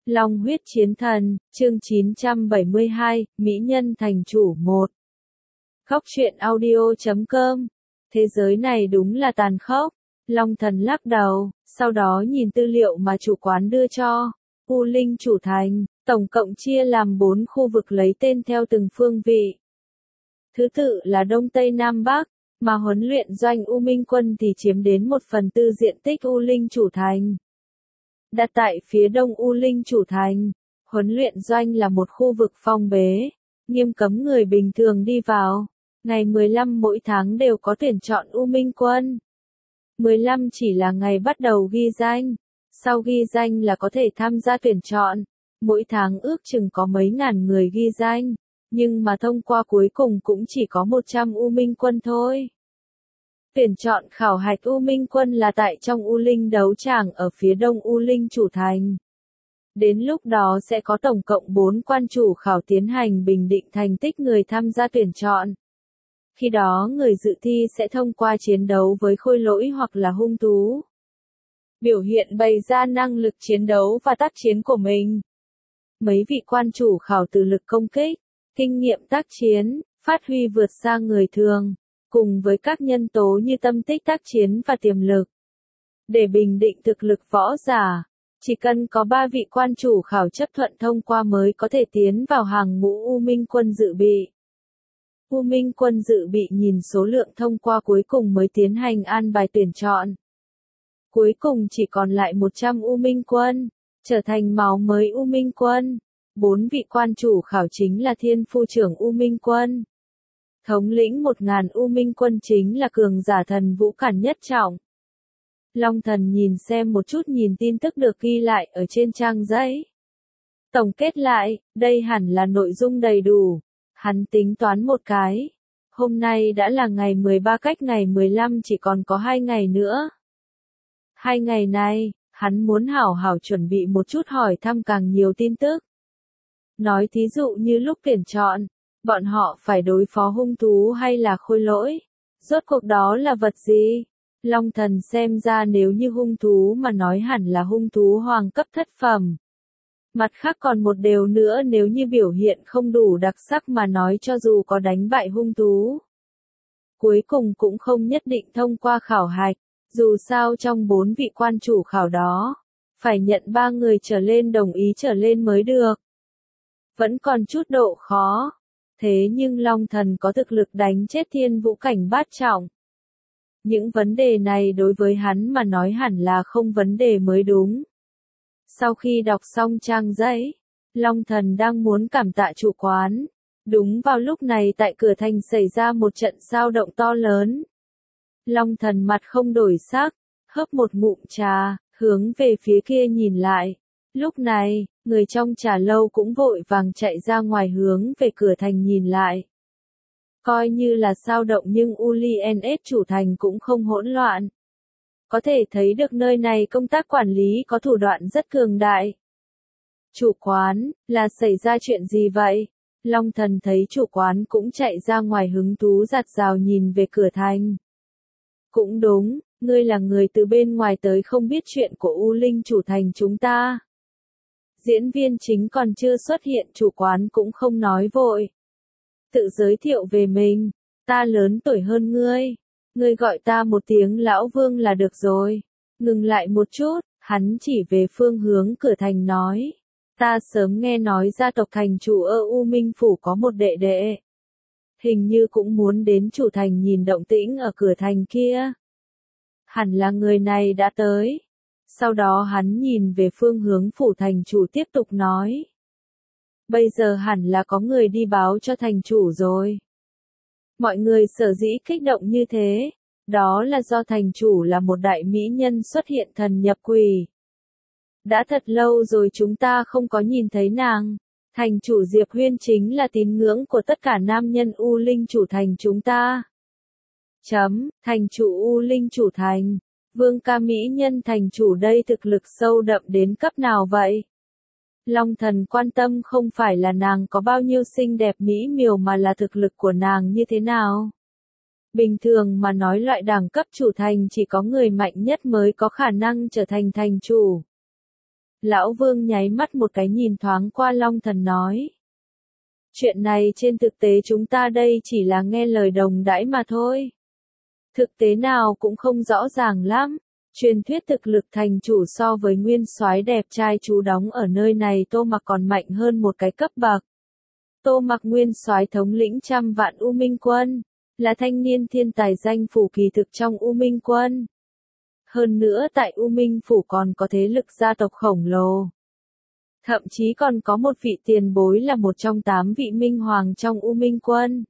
Long huyết chiến thần, chương 972, Mỹ nhân thành chủ 1. Khóc truyện audio.com. Thế giới này đúng là tàn khốc. Long thần lắc đầu, sau đó nhìn tư liệu mà chủ quán đưa cho. U Linh chủ thành, tổng cộng chia làm 4 khu vực lấy tên theo từng phương vị. Thứ tự là Đông Tây Nam Bắc, mà huấn luyện doanh U Minh quân thì chiếm đến 1/4 diện tích U Linh chủ thành. Đặt tại phía đông U Linh chủ thành, huấn luyện doanh là một khu vực phong bế, nghiêm cấm người bình thường đi vào. Ngày 15 mỗi tháng đều có tuyển chọn U Minh quân. 15 chỉ là ngày bắt đầu ghi danh, sau ghi danh là có thể tham gia tuyển chọn. Mỗi tháng ước chừng có mấy ngàn người ghi danh, nhưng mà thông qua cuối cùng cũng chỉ có 100 U Minh quân thôi. Tuyển chọn khảo hạch U Minh quân là tại trong U Linh đấu tràng ở phía đông U Linh chủ thành. Đến lúc đó sẽ có tổng cộng 4 quan chủ khảo tiến hành bình định thành tích người tham gia tuyển chọn. Khi đó người dự thi sẽ thông qua chiến đấu với khôi lỗi hoặc là hung thú. Biểu hiện bày ra năng lực chiến đấu và tác chiến của mình. Mấy vị quan chủ khảo từ lực công kích, kinh nghiệm tác chiến, phát huy vượt xa người thường, cùng với các nhân tố như tâm tích tác chiến và tiềm lực. Để bình định thực lực võ giả, chỉ cần có 3 vị quan chủ khảo chấp thuận thông qua mới có thể tiến vào hàng ngũ U Minh quân dự bị. U Minh quân dự bị nhìn số lượng thông qua cuối cùng mới tiến hành an bài tuyển chọn. Cuối cùng chỉ còn lại 100 U Minh quân, trở thành máu mới U Minh quân. 4 vị quan chủ khảo chính là Thiên Phu trưởng U Minh quân. Thống lĩnh 1000 U Minh quân chính là cường giả thần vũ cản nhất trọng. Long thần nhìn xem một chút nhìn tin tức được ghi lại ở trên trang giấy. Tổng kết lại, đây hẳn là nội dung đầy đủ. Hắn tính toán một cái. Hôm nay đã là ngày 13 cách ngày 15 chỉ còn có 2 ngày nữa. 2 ngày này, hắn muốn hảo hảo chuẩn bị một chút hỏi thăm càng nhiều tin tức. Nói thí dụ như lúc tuyển chọn, bọn họ phải đối phó hung thú hay là khôi lỗi? Rốt cuộc đó là vật gì? Long thần xem ra nếu như hung thú mà nói hẳn là hung thú hoàng cấp thất phẩm. Mặt khác còn một điều nữa nếu như biểu hiện không đủ đặc sắc mà nói cho dù có đánh bại hung thú. Cuối cùng cũng không nhất định thông qua khảo hạch, dù sao trong 4 vị quan chủ khảo đó, phải nhận 3 người trở lên đồng ý trở lên mới được. Vẫn còn chút độ khó, thế nhưng Long thần có thực lực đánh chết thiên vũ cảnh bát trọng. Những vấn đề này đối với hắn mà nói hẳn là không vấn đề mới đúng. Sau khi đọc xong trang giấy, Long thần đang muốn cảm tạ chủ quán. Đúng vào lúc này tại cửa thành xảy ra một trận xao động to lớn. Long thần mặt không đổi sắc, hớp một ngụm trà, hướng về phía kia nhìn lại. Lúc này, người trong trà lâu cũng vội vàng chạy ra ngoài hướng về cửa thành nhìn lại. Coi như là xao động nhưng ULINS chủ thành cũng không hỗn loạn. Có thể thấy được nơi này công tác quản lý có thủ đoạn rất cường đại. Chủ quán, là xảy ra chuyện gì vậy? Long thần thấy chủ quán cũng chạy ra ngoài hứng thú giạt rào nhìn về cửa thành. Cũng đúng, ngươi là người từ bên ngoài tới không biết chuyện của U Linh chủ thành chúng ta. Diễn viên chính còn chưa xuất hiện chủ quán cũng không nói vội. Tự giới thiệu về mình, ta lớn tuổi hơn ngươi. Ngươi gọi ta một tiếng lão vương là được rồi. Ngừng lại một chút, hắn chỉ về phương hướng cửa thành nói. Ta sớm nghe nói gia tộc thành chủ ở U Minh Phủ có một đệ đệ. Hình như cũng muốn đến chủ thành nhìn động tĩnh ở cửa thành kia. Hẳn là người này đã tới. Sau đó hắn nhìn về phương hướng phủ thành chủ tiếp tục nói. Bây giờ hẳn là có người đi báo cho thành chủ rồi. Mọi người sở dĩ kích động như thế, đó là do thành chủ là một đại mỹ nhân xuất hiện thần nhập quỷ. Đã thật lâu rồi chúng ta không có nhìn thấy nàng. Thành chủ Diệp Huyên chính là tín ngưỡng của tất cả nam nhân U Linh chủ thành chúng ta. Thành chủ U Linh chủ thành. Vương ca mỹ nhân thành chủ đây thực lực sâu đậm đến cấp nào vậy? Long thần quan tâm không phải là nàng có bao nhiêu xinh đẹp mỹ miều mà là thực lực của nàng như thế nào. Bình thường mà nói loại đẳng cấp chủ thành chỉ có người mạnh nhất mới có khả năng trở thành thành chủ. Lão Vương nháy mắt một cái nhìn thoáng qua Long Thần nói. Chuyện này trên thực tế chúng ta đây chỉ là nghe lời đồng đãi mà thôi. Thực tế nào cũng không rõ ràng lắm. Truyền thuyết thực lực thành chủ so với nguyên soái đẹp trai chú đóng ở nơi này Tô Mặc còn mạnh hơn một cái cấp bậc. Tô Mặc nguyên soái thống lĩnh trăm vạn U Minh quân, là thanh niên thiên tài danh phủ kỳ thực trong U Minh quân. Hơn nữa tại U Minh phủ còn có thế lực gia tộc khổng lồ. Thậm chí còn có một vị tiền bối là một trong 8 vị minh hoàng trong U Minh quân.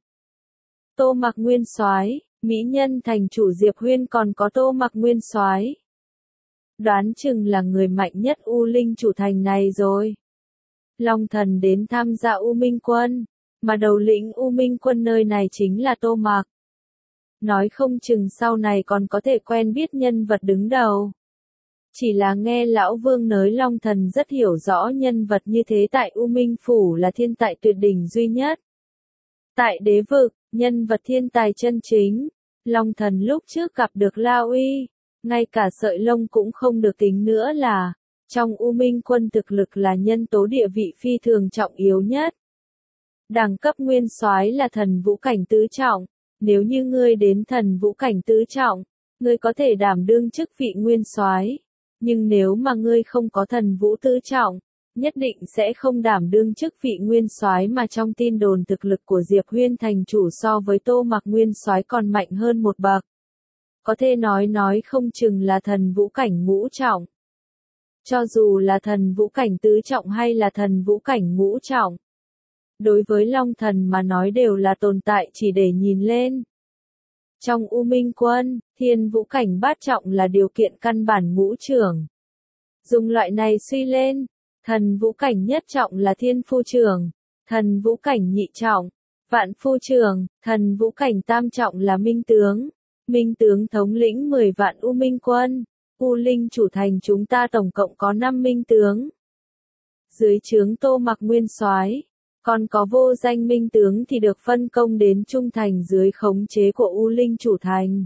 Tô Mặc nguyên soái, mỹ nhân thành chủ Diệp Huyên còn có Tô Mặc nguyên soái. Đoán chừng là người mạnh nhất U Linh chủ thành này rồi. Long Thần đến tham gia U Minh quân, mà đầu lĩnh U Minh quân nơi này chính là Tô Mặc. Nói không chừng sau này còn có thể quen biết nhân vật đứng đầu. Chỉ là nghe Lão Vương nói Long Thần rất hiểu rõ nhân vật như thế tại U Minh Phủ là thiên tài tuyệt đỉnh duy nhất. Tại đế vực, nhân vật thiên tài chân chính, Long Thần lúc trước gặp được La Uy, ngay cả sợi lông cũng không được tính nữa là, trong U Minh quân thực lực là nhân tố địa vị phi thường trọng yếu nhất. Đẳng cấp nguyên soái là thần vũ cảnh tứ trọng, nếu như ngươi đến thần vũ cảnh tứ trọng, ngươi có thể đảm đương chức vị nguyên soái, nhưng nếu mà ngươi không có thần vũ tứ trọng, nhất định sẽ không đảm đương chức vị nguyên soái mà trong tin đồn thực lực của Diệp Huyên thành chủ so với Tô Mặc nguyên soái còn mạnh hơn một bậc. Có thể nói không chừng là thần vũ cảnh ngũ trọng. Cho dù là thần vũ cảnh tứ trọng hay là thần vũ cảnh ngũ trọng, đối với Long Thần mà nói đều là tồn tại chỉ để nhìn lên. Trong U Minh quân, thiên vũ cảnh bát trọng là điều kiện căn bản ngũ trưởng. Dùng loại này suy lên, thần vũ cảnh nhất trọng là thiên phu trưởng, thần vũ cảnh nhị trọng, vạn phu trưởng, thần vũ cảnh tam trọng là minh tướng. Minh tướng thống lĩnh 10 vạn U Minh quân, U Linh chủ thành chúng ta tổng cộng có 5 minh tướng. Dưới trướng Tô Mặc nguyên soái, còn có vô danh minh tướng thì được phân công đến trung thành dưới khống chế của U Linh chủ thành.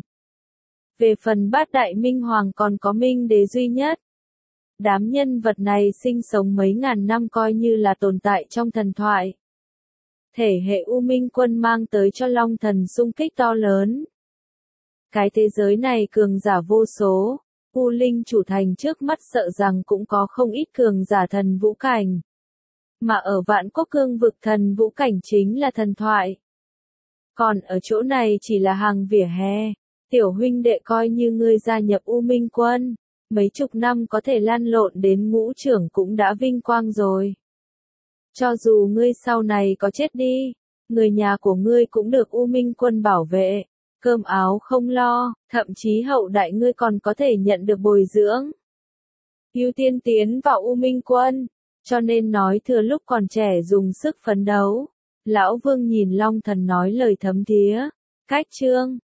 Về phần bát đại minh hoàng còn có minh đế duy nhất. Đám nhân vật này sinh sống mấy ngàn năm coi như là tồn tại trong thần thoại. Thể hệ U Minh quân mang tới cho Long Thần xung kích to lớn. Cái thế giới này cường giả vô số, U Linh chủ thành trước mắt sợ rằng cũng có không ít cường giả thần vũ cảnh. Mà ở Vạn Quốc cương vực thần vũ cảnh chính là thần thoại. Còn ở chỗ này chỉ là hàng vỉa hè, tiểu huynh đệ coi như ngươi gia nhập U Minh quân, mấy chục năm có thể lăn lộn đến ngũ trưởng cũng đã vinh quang rồi. Cho dù ngươi sau này có chết đi, người nhà của ngươi cũng được U Minh quân bảo vệ. Cơm áo không lo, thậm chí hậu đại ngươi còn có thể nhận được bồi dưỡng. Ưu tiên tiến vào U Minh quân, cho nên nói thừa lúc còn trẻ dùng sức phấn đấu. Lão Vương nhìn Long Thần nói lời thấm thía. Cách chương